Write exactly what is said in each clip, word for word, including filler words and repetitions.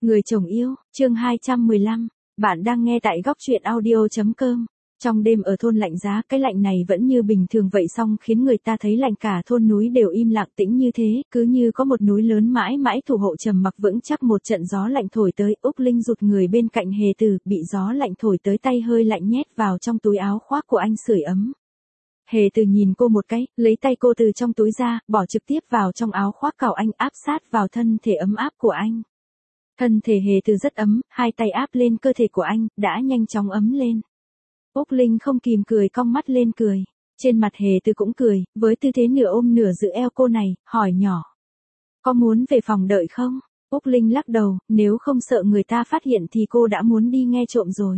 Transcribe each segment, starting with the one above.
Người chồng yêu, chương hai trăm mười lăm, bạn đang nghe tại góc truyện audio chấm com. Trong đêm ở thôn lạnh giá, cái lạnh này vẫn như bình thường vậy song khiến người ta thấy lạnh cả thôn núi đều im lặng tĩnh như thế, cứ như có một núi lớn mãi mãi thủ hộ trầm mặc vững chắc. Một trận gió lạnh thổi tới, Úc Linh rụt người bên cạnh Hề Từ, bị gió lạnh thổi tới tay hơi lạnh nhét vào trong túi áo khoác của anh sưởi ấm. Hề Từ nhìn cô một cái, lấy tay cô từ trong túi ra, bỏ trực tiếp vào trong áo khoác cào anh áp sát vào thân thể ấm áp của anh. Thân thể Hề Từ rất ấm, hai tay áp lên cơ thể của anh, đã nhanh chóng ấm lên. Úc Linh không kìm cười cong mắt lên cười. Trên mặt Hề Từ cũng cười, với tư thế nửa ôm nửa giữ eo cô này, hỏi nhỏ. Có muốn về phòng đợi không? Úc Linh lắc đầu, nếu không sợ người ta phát hiện thì cô đã muốn đi nghe trộm rồi.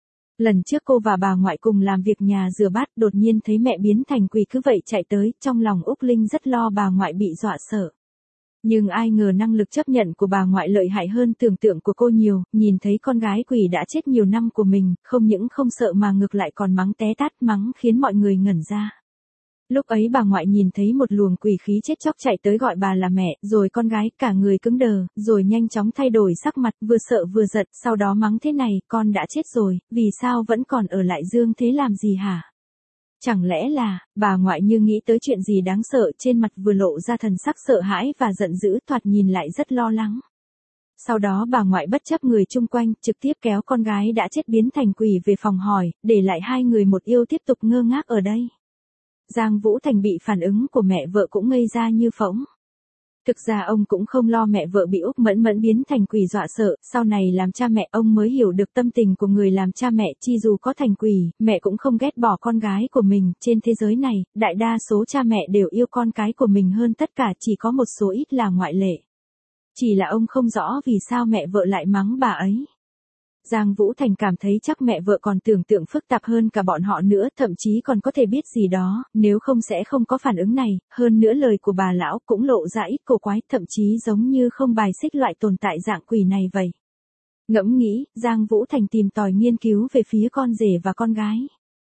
Lần trước cô và bà ngoại cùng làm việc nhà rửa bát, đột nhiên thấy mẹ biến thành quỷ cứ vậy chạy tới, trong lòng Úc Linh rất lo bà ngoại bị dọa sợ. Nhưng ai ngờ năng lực chấp nhận của bà ngoại lợi hại hơn tưởng tượng của cô nhiều, nhìn thấy con gái quỷ đã chết nhiều năm của mình, không những không sợ mà ngược lại còn mắng té tát, mắng khiến mọi người ngẩn ra. Lúc ấy bà ngoại nhìn thấy một luồng quỷ khí chết chóc chạy tới gọi bà là mẹ, rồi con gái cả người cứng đờ, rồi nhanh chóng thay đổi sắc mặt, vừa sợ vừa giận, sau đó mắng thế này, con đã chết rồi, vì sao vẫn còn ở lại dương thế làm gì hả? Chẳng lẽ là, bà ngoại như nghĩ tới chuyện gì đáng sợ, trên mặt vừa lộ ra thần sắc sợ hãi và giận dữ, thoạt nhìn lại rất lo lắng. Sau đó bà ngoại bất chấp người chung quanh, trực tiếp kéo con gái đã chết biến thành quỷ về phòng hỏi, để lại hai người một yêu tiếp tục ngơ ngác ở đây. Giang Vũ Thành bị phản ứng của mẹ vợ cũng ngây ra như phỗng. Thực ra ông cũng không lo mẹ vợ bị Úc Mẫn Mẫn biến thành quỷ dọa sợ, sau này làm cha mẹ ông mới hiểu được tâm tình của người làm cha mẹ, chi dù có thành quỷ, mẹ cũng không ghét bỏ con gái của mình. Trên thế giới này, đại đa số cha mẹ đều yêu con cái của mình hơn tất cả, chỉ có một số ít là ngoại lệ. Chỉ là ông không rõ vì sao mẹ vợ lại mắng bà ấy. Giang Vũ Thành cảm thấy chắc mẹ vợ còn tưởng tượng phức tạp hơn cả bọn họ nữa, thậm chí còn có thể biết gì đó, nếu không sẽ không có phản ứng này, hơn nữa lời của bà lão cũng lộ ra ít cổ quái, thậm chí giống như không bài xích loại tồn tại dạng quỷ này vậy. Ngẫm nghĩ, Giang Vũ Thành tìm tòi nghiên cứu về phía con rể và con gái.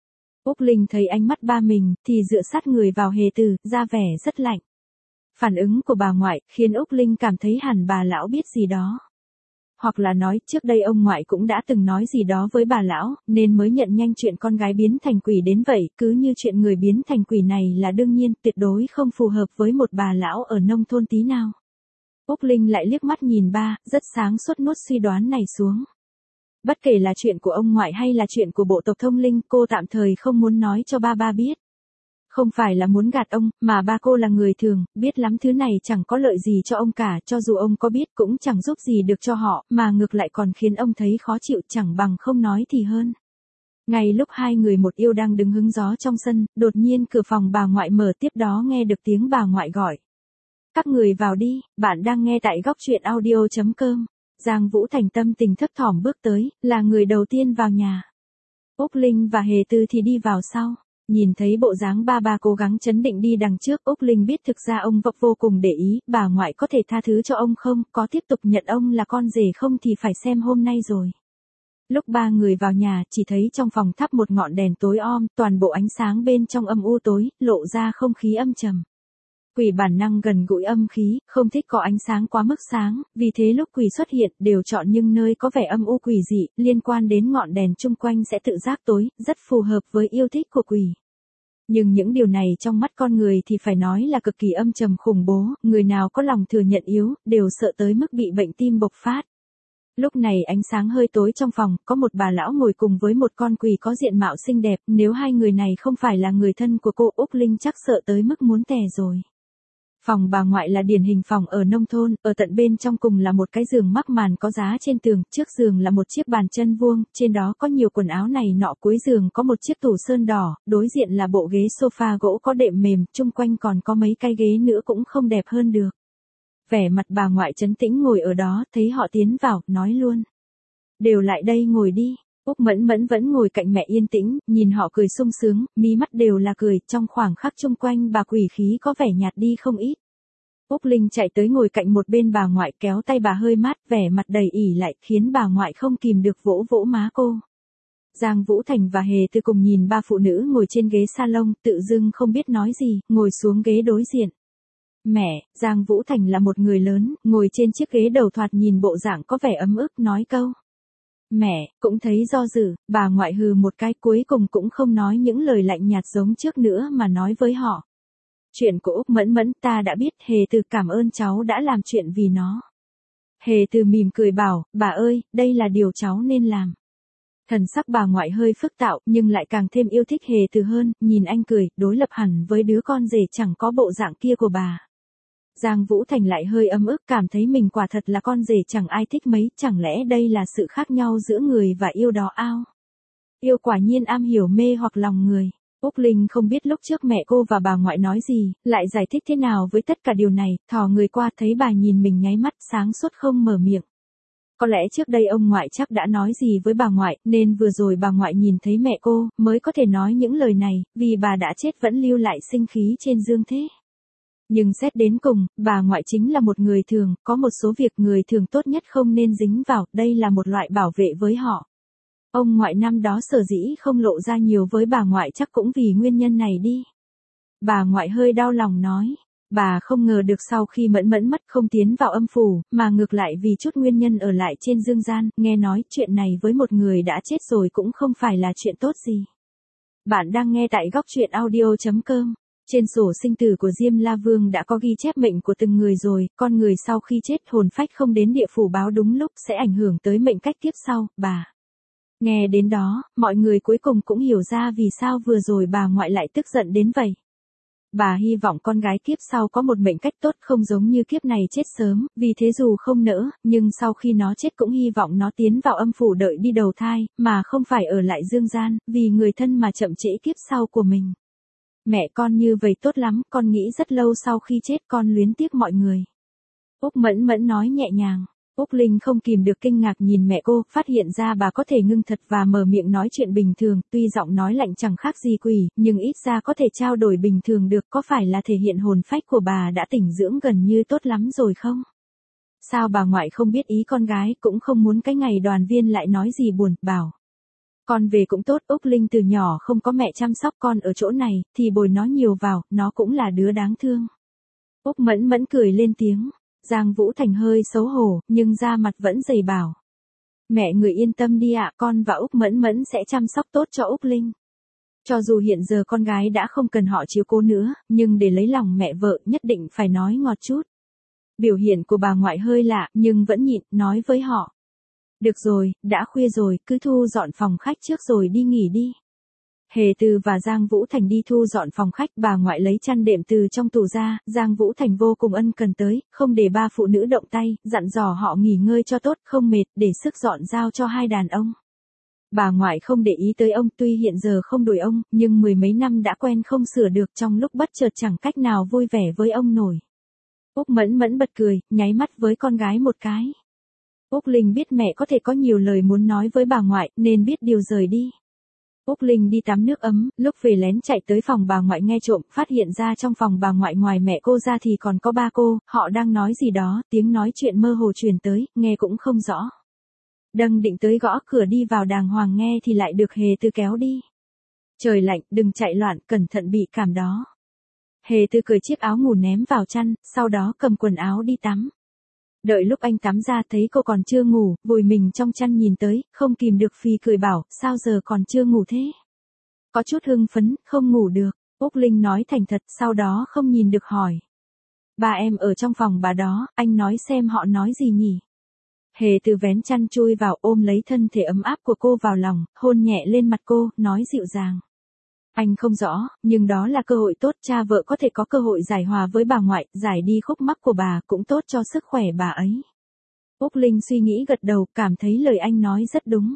Úc Linh thấy ánh mắt ba mình, thì dựa sát người vào Hề Từ, ra vẻ rất lạnh. Phản ứng của bà ngoại, khiến Úc Linh cảm thấy hẳn bà lão biết gì đó. Hoặc là nói, trước đây ông ngoại cũng đã từng nói gì đó với bà lão, nên mới nhận nhanh chuyện con gái biến thành quỷ đến vậy, cứ như chuyện người biến thành quỷ này là đương nhiên, tuyệt đối không phù hợp với một bà lão ở nông thôn tí nào. Úc Linh lại liếc mắt nhìn ba, rất sáng suốt nuốt suy đoán này xuống. Bất kể là chuyện của ông ngoại hay là chuyện của bộ tộc thông linh, cô tạm thời không muốn nói cho ba ba biết. Không phải là muốn gạt ông, mà ba cô là người thường, biết lắm thứ này chẳng có lợi gì cho ông cả, cho dù ông có biết cũng chẳng giúp gì được cho họ, mà ngược lại còn khiến ông thấy khó chịu, chẳng bằng không nói thì hơn. Ngay lúc hai người một yêu đang đứng hứng gió trong sân, đột nhiên cửa phòng bà ngoại mở, tiếp đó nghe được tiếng bà ngoại gọi. Các người vào đi, bạn đang nghe tại góc truyện audio chấm com. Giang Vũ Thành tâm tình thấp thỏm bước tới, là người đầu tiên vào nhà. Úc Linh và Hề Từ thì đi vào sau. Nhìn thấy bộ dáng ba ba cố gắng chấn định đi đằng trước, Úc Linh biết thực ra ông vợ vô cùng để ý, bà ngoại có thể tha thứ cho ông không, có tiếp tục nhận ông là con rể không thì phải xem hôm nay rồi. Lúc ba người vào nhà, chỉ thấy trong phòng thắp một ngọn đèn tối om, toàn bộ ánh sáng bên trong âm u tối, lộ ra không khí âm trầm. Quỷ bản năng gần gũi âm khí, không thích có ánh sáng quá mức sáng, vì thế lúc quỷ xuất hiện đều chọn những nơi có vẻ âm u quỷ dị, liên quan đến ngọn đèn chung quanh sẽ tự giác tối, rất phù hợp với yêu thích của quỷ. Nhưng những điều này trong mắt con người thì phải nói là cực kỳ âm trầm khủng bố, người nào có lòng thừa nhận yếu, đều sợ tới mức bị bệnh tim bộc phát. Lúc này ánh sáng hơi tối trong phòng, có một bà lão ngồi cùng với một con quỷ có diện mạo xinh đẹp, nếu hai người này không phải là người thân của cô, Úc Linh chắc sợ tới mức muốn tè rồi. Phòng bà ngoại là điển hình phòng ở nông thôn, ở tận bên trong cùng là một cái giường mắc màn có giá trên tường, trước giường là một chiếc bàn chân vuông, trên đó có nhiều quần áo này nọ, cuối giường có một chiếc tủ sơn đỏ, đối diện là bộ ghế sofa gỗ có đệm mềm, chung quanh còn có mấy cái ghế nữa cũng không đẹp hơn được. Vẻ mặt bà ngoại trấn tĩnh ngồi ở đó, thấy họ tiến vào, nói luôn. Đều lại đây ngồi đi. Úc Mẫn Mẫn vẫn ngồi cạnh mẹ yên tĩnh, nhìn họ cười sung sướng, mí mắt đều là cười, trong khoảng khắc chung quanh bà quỷ khí có vẻ nhạt đi không ít. Úc Linh chạy tới ngồi cạnh một bên bà ngoại, kéo tay bà hơi mát, vẻ mặt đầy ỉ lại, khiến bà ngoại không kìm được vỗ vỗ má cô. Giang Vũ Thành và Hề Từ cùng nhìn ba phụ nữ ngồi trên ghế salon, tự dưng không biết nói gì, ngồi xuống ghế đối diện. Mẹ, Giang Vũ Thành là một người lớn, ngồi trên chiếc ghế đầu thoạt nhìn bộ dạng có vẻ ấm ức nói câu. Mẹ, cũng thấy do dự, bà ngoại hừ một cái cuối cùng cũng không nói những lời lạnh nhạt giống trước nữa mà nói với họ. Chuyện của Úc Mẫn Mẫn ta đã biết, Hề Từ cảm ơn cháu đã làm chuyện vì nó. Hề Từ mỉm cười bảo, bà ơi, đây là điều cháu nên làm. Thần sắc bà ngoại hơi phức tạp nhưng lại càng thêm yêu thích Hề Từ hơn, nhìn anh cười, đối lập hẳn với đứa con rể chẳng có bộ dạng kia của bà. Giang Vũ Thành lại hơi ấm ức cảm thấy mình quả thật là con rể chẳng ai thích mấy, chẳng lẽ đây là sự khác nhau giữa người và yêu đó ao. Yêu quả nhiên am hiểu mê hoặc lòng người. Úc Linh không biết lúc trước mẹ cô và bà ngoại nói gì, lại giải thích thế nào với tất cả điều này, thò người qua thấy bà nhìn mình nháy mắt sáng suốt không mở miệng. Có lẽ trước đây ông ngoại chắc đã nói gì với bà ngoại, nên vừa rồi bà ngoại nhìn thấy mẹ cô, mới có thể nói những lời này, vì bà đã chết vẫn lưu lại sinh khí trên dương thế. Nhưng xét đến cùng, bà ngoại chính là một người thường, có một số việc người thường tốt nhất không nên dính vào, đây là một loại bảo vệ với họ. Ông ngoại năm đó sở dĩ không lộ ra nhiều với bà ngoại chắc cũng vì nguyên nhân này đi. Bà ngoại hơi đau lòng nói, bà không ngờ được sau khi Mẫn Mẫn mất không tiến vào âm phủ, mà ngược lại vì chút nguyên nhân ở lại trên dương gian, nghe nói chuyện này với một người đã chết rồi cũng không phải là chuyện tốt gì. Bạn đang nghe tại góc truyện audio chấm com. Trên sổ sinh tử của Diêm La Vương đã có ghi chép mệnh của từng người rồi, con người sau khi chết hồn phách không đến địa phủ báo đúng lúc sẽ ảnh hưởng tới mệnh cách kiếp sau, bà. Nghe đến đó, mọi người cuối cùng cũng hiểu ra vì sao vừa rồi bà ngoại lại tức giận đến vậy. Bà hy vọng con gái kiếp sau có một mệnh cách tốt không giống như kiếp này chết sớm, vì thế dù không nỡ, nhưng sau khi nó chết cũng hy vọng nó tiến vào âm phủ đợi đi đầu thai, mà không phải ở lại dương gian, vì người thân mà chậm trễ kiếp sau của mình. Mẹ con như vậy tốt lắm, con nghĩ rất lâu sau khi chết con luyến tiếc mọi người. Úc Mẫn Mẫn nói nhẹ nhàng. Úc Linh không kìm được kinh ngạc nhìn mẹ cô, phát hiện ra bà có thể ngưng thật và mở miệng nói chuyện bình thường, tuy giọng nói lạnh chẳng khác gì quỷ, nhưng ít ra có thể trao đổi bình thường được, có phải là thể hiện hồn phách của bà đã tỉnh dưỡng gần như tốt lắm rồi không? Sao bà ngoại không biết ý con gái, cũng không muốn cái ngày đoàn viên lại nói gì buồn, bảo. Con về cũng tốt, Úc Linh từ nhỏ không có mẹ chăm sóc con ở chỗ này, thì bồi nó nhiều vào, nó cũng là đứa đáng thương. Úc Mẫn Mẫn cười lên tiếng. Giang Vũ Thành hơi xấu hổ, nhưng da mặt vẫn dày bảo. Mẹ người yên tâm đi ạ, con và Úc Mẫn Mẫn sẽ chăm sóc tốt cho Úc Linh. Cho dù hiện giờ con gái đã không cần họ chiếu cố nữa, nhưng để lấy lòng mẹ vợ nhất định phải nói ngọt chút. Biểu hiện của bà ngoại hơi lạ, nhưng vẫn nhịn, nói với họ. Được rồi, đã khuya rồi, cứ thu dọn phòng khách trước rồi đi nghỉ đi. Hề Từ và Giang Vũ Thành đi thu dọn phòng khách, bà ngoại lấy chăn đệm từ trong tủ ra, Giang Vũ Thành vô cùng ân cần tới, không để ba phụ nữ động tay, dặn dò họ nghỉ ngơi cho tốt, không mệt, để sức dọn giao cho hai đàn ông. Bà ngoại không để ý tới ông, tuy hiện giờ không đuổi ông, nhưng mười mấy năm đã quen không sửa được, trong lúc bất chợt chẳng cách nào vui vẻ với ông nổi. Úc Mẫn Mẫn bật cười, nháy mắt với con gái một cái. Úc Linh biết mẹ có thể có nhiều lời muốn nói với bà ngoại, nên biết điều rời đi. Úc Linh đi tắm nước ấm, lúc về lén chạy tới phòng bà ngoại nghe trộm, phát hiện ra trong phòng bà ngoại ngoài mẹ cô ra thì còn có ba cô, họ đang nói gì đó, tiếng nói chuyện mơ hồ truyền tới, nghe cũng không rõ. Đâng định tới gõ cửa đi vào đàng hoàng nghe thì lại được Hề Từ kéo đi. Trời lạnh, đừng chạy loạn, cẩn thận bị cảm đó. Hề Từ cởi chiếc áo ngủ ném vào chăn, sau đó cầm quần áo đi tắm. Đợi lúc anh tắm ra thấy cô còn chưa ngủ, vùi mình trong chăn nhìn tới, không kìm được phì cười bảo, sao giờ còn chưa ngủ thế? Có chút hưng phấn, không ngủ được, Úc Linh nói thành thật, sau đó không nhìn được hỏi. Ba em ở trong phòng bà đó, anh nói xem họ nói gì nhỉ? Hề Từ vén chăn chui vào ôm lấy thân thể ấm áp của cô vào lòng, hôn nhẹ lên mặt cô, nói dịu dàng. Anh không rõ, nhưng đó là cơ hội tốt, cha vợ có thể có cơ hội giải hòa với bà ngoại, giải đi khúc mắc của bà cũng tốt cho sức khỏe bà ấy. Úc Linh suy nghĩ gật đầu, cảm thấy lời anh nói rất đúng.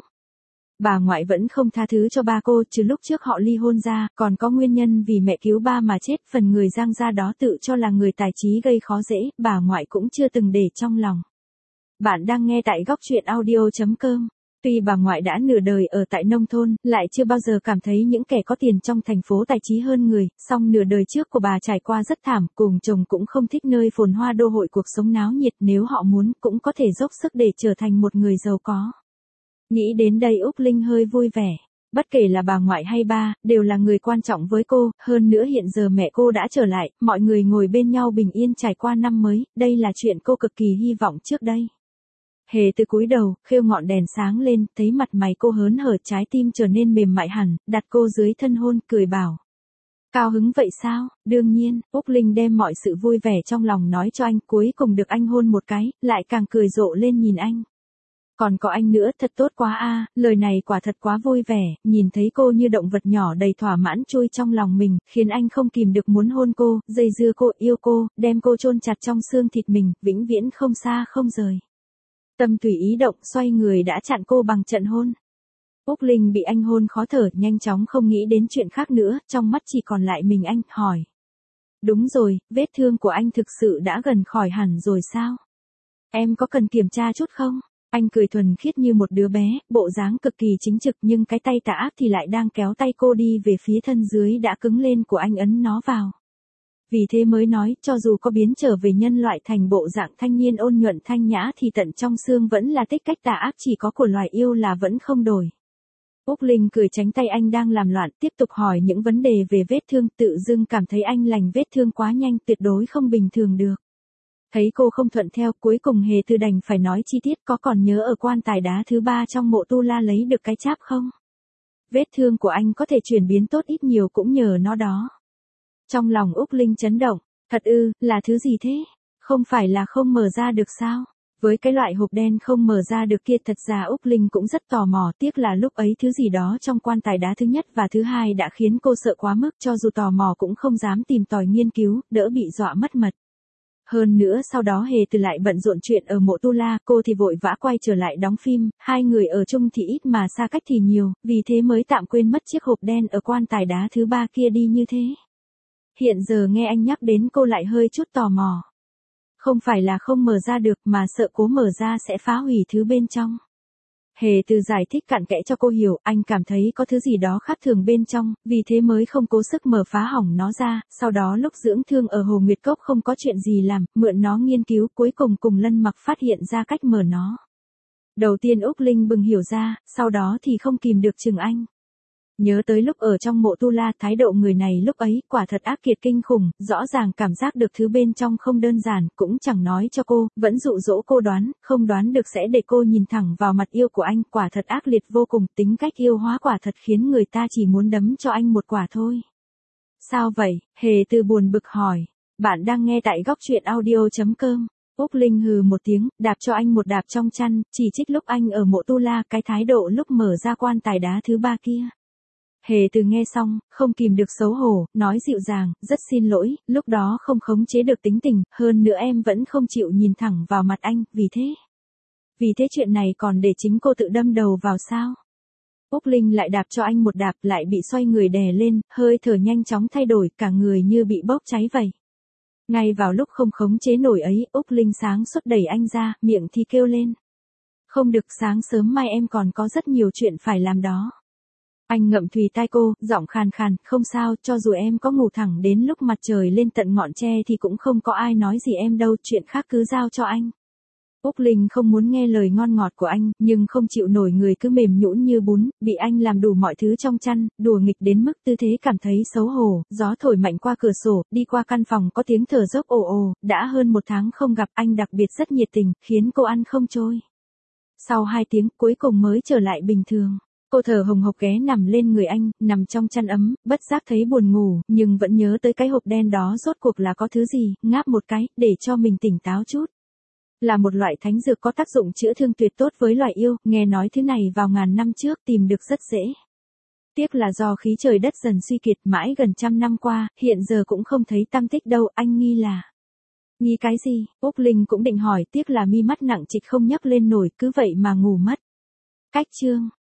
Bà ngoại vẫn không tha thứ cho ba cô, chứ lúc trước họ ly hôn ra, còn có nguyên nhân vì mẹ cứu ba mà chết, phần người Giang gia đó tự cho là người tài trí gây khó dễ, bà ngoại cũng chưa từng để trong lòng. Bạn đang nghe tại góc truyện audio chấm com. Tuy bà ngoại đã nửa đời ở tại nông thôn, lại chưa bao giờ cảm thấy những kẻ có tiền trong thành phố tài trí hơn người, song nửa đời trước của bà trải qua rất thảm, cùng chồng cũng không thích nơi phồn hoa đô hội cuộc sống náo nhiệt, nếu họ muốn cũng có thể dốc sức để trở thành một người giàu có. Nghĩ đến đây Úc Linh hơi vui vẻ. Bất kể là bà ngoại hay ba, đều là người quan trọng với cô, hơn nữa hiện giờ mẹ cô đã trở lại, mọi người ngồi bên nhau bình yên trải qua năm mới, đây là chuyện cô cực kỳ hy vọng trước đây. Hề Từ cúi đầu, khêu ngọn đèn sáng lên, thấy mặt mày cô hớn hở, trái tim trở nên mềm mại hẳn, đặt cô dưới thân hôn, cười bảo. Cao hứng vậy sao? Đương nhiên, Úc Linh đem mọi sự vui vẻ trong lòng nói cho anh, cuối cùng được anh hôn một cái, lại càng cười rộ lên nhìn anh. Còn có anh nữa, thật tốt quá a, lời này quả thật quá vui vẻ, nhìn thấy cô như động vật nhỏ đầy thỏa mãn chui trong lòng mình, khiến anh không kìm được muốn hôn cô, dây dưa cô, yêu cô, đem cô chôn chặt trong xương thịt mình, vĩnh viễn không xa không rời. Tâm tùy ý động, xoay người đã chặn cô bằng trận hôn. Úc Linh bị anh hôn khó thở, nhanh chóng không nghĩ đến chuyện khác nữa, trong mắt chỉ còn lại mình anh, hỏi. Đúng rồi, vết thương của anh thực sự đã gần khỏi hẳn rồi sao? Em có cần kiểm tra chút không? Anh cười thuần khiết như một đứa bé, bộ dáng cực kỳ chính trực nhưng cái tay tà ác thì lại đang kéo tay cô đi về phía thân dưới đã cứng lên của anh, ấn nó vào. Vì thế mới nói, cho dù có biến trở về nhân loại thành bộ dạng thanh niên ôn nhuận thanh nhã thì tận trong xương vẫn là tích cách tà ác chỉ có của loài yêu là vẫn không đổi. Úc Linh cười tránh tay anh đang làm loạn, tiếp tục hỏi những vấn đề về vết thương, tự dưng cảm thấy anh lành vết thương quá nhanh, tuyệt đối không bình thường được. Thấy cô không thuận theo, cuối cùng Hề Từ đành phải nói chi tiết, có còn nhớ ở quan tài đá thứ ba trong mộ Tu La lấy được cái cháp không? Vết thương của anh có thể chuyển biến tốt ít nhiều cũng nhờ nó đó. Trong lòng Úc Linh chấn động, thật ư, là thứ gì thế? Không phải là không mở ra được sao? Với cái loại hộp đen không mở ra được kia, thật ra Úc Linh cũng rất tò mò, tiếc là lúc ấy thứ gì đó trong quan tài đá thứ nhất và thứ hai đã khiến cô sợ quá mức, cho dù tò mò cũng không dám tìm tòi nghiên cứu, đỡ bị dọa mất mật. Hơn nữa sau đó Hề Từ lại bận rộn chuyện ở mộ Tu La, cô thì vội vã quay trở lại đóng phim, hai người ở chung thì ít mà xa cách thì nhiều, vì thế mới tạm quên mất chiếc hộp đen ở quan tài đá thứ ba kia đi như thế. Hiện giờ nghe anh nhắc đến cô lại hơi chút tò mò. Không phải là không mở ra được mà sợ cố mở ra sẽ phá hủy thứ bên trong. Hề Từ giải thích cặn kẽ cho cô hiểu, anh cảm thấy có thứ gì đó khác thường bên trong, vì thế mới không cố sức mở phá hỏng nó ra, sau đó lúc dưỡng thương ở Hồ Nguyệt Cốc không có chuyện gì làm, mượn nó nghiên cứu, cuối cùng cùng Lân Mặc phát hiện ra cách mở nó. Đầu tiên Úc Linh bừng hiểu ra, sau đó thì không kìm được chừng anh. Nhớ tới lúc ở trong mộ Tu La, thái độ người này lúc ấy quả thật ác kiệt kinh khủng, rõ ràng cảm giác được thứ bên trong không đơn giản, cũng chẳng nói cho cô, vẫn dụ dỗ cô đoán, không đoán được sẽ để cô nhìn thẳng vào mặt yêu của anh, quả thật ác liệt vô cùng, tính cách yêu hóa quả thật khiến người ta chỉ muốn đấm cho anh một quả thôi. Sao vậy? Hề Từ buồn bực hỏi. Bạn đang nghe tại góc truyện audio chấm com. Úc Linh hừ một tiếng, đạp cho anh một đạp trong chăn, chỉ trích lúc anh ở mộ Tu La, cái thái độ lúc mở ra quan tài đá thứ ba kia. Hề Từ nghe xong, không kìm được xấu hổ, nói dịu dàng, rất xin lỗi, lúc đó không khống chế được tính tình, hơn nữa em vẫn không chịu nhìn thẳng vào mặt anh, vì thế. Vì thế chuyện này còn để chính cô tự đâm đầu vào sao? Úc Linh lại đạp cho anh một đạp, lại bị xoay người đè lên, hơi thở nhanh chóng thay đổi, cả người như bị bốc cháy vậy. Ngay vào lúc không khống chế nổi ấy, Úc Linh sáng suốt đẩy anh ra, miệng thì kêu lên. Không được, sáng sớm mai em còn có rất nhiều chuyện phải làm đó. Anh ngậm thùy tai cô, giọng khàn khàn, không sao, cho dù em có ngủ thẳng đến lúc mặt trời lên tận ngọn tre thì cũng không có ai nói gì em đâu, chuyện khác cứ giao cho anh. Úc Linh không muốn nghe lời ngon ngọt của anh, nhưng không chịu nổi người cứ mềm nhũn như bún, bị anh làm đủ mọi thứ trong chăn, đùa nghịch đến mức tư thế cảm thấy xấu hổ, gió thổi mạnh qua cửa sổ, đi qua căn phòng có tiếng thở dốc ồ ồ, đã hơn một tháng không gặp anh đặc biệt rất nhiệt tình, khiến cô ăn không trôi. Sau hai tiếng cuối cùng mới trở lại bình thường. Cô thở hồng hộc ghé nằm lên người anh, nằm trong chăn ấm, bất giác thấy buồn ngủ, nhưng vẫn nhớ tới cái hộp đen đó rốt cuộc là có thứ gì, ngáp một cái, để cho mình tỉnh táo chút. Là một loại thánh dược có tác dụng chữa thương tuyệt tốt với loài yêu, nghe nói thứ này vào ngàn năm trước tìm được rất dễ. Tiếc là do khí trời đất dần suy kiệt mãi gần trăm năm qua, hiện giờ cũng không thấy tăm tích đâu, anh nghi là... Nghi cái gì? Úc Linh cũng định hỏi, tiếc là mi mắt nặng trịch không nhấc lên nổi, cứ vậy mà ngủ mất. Cách chương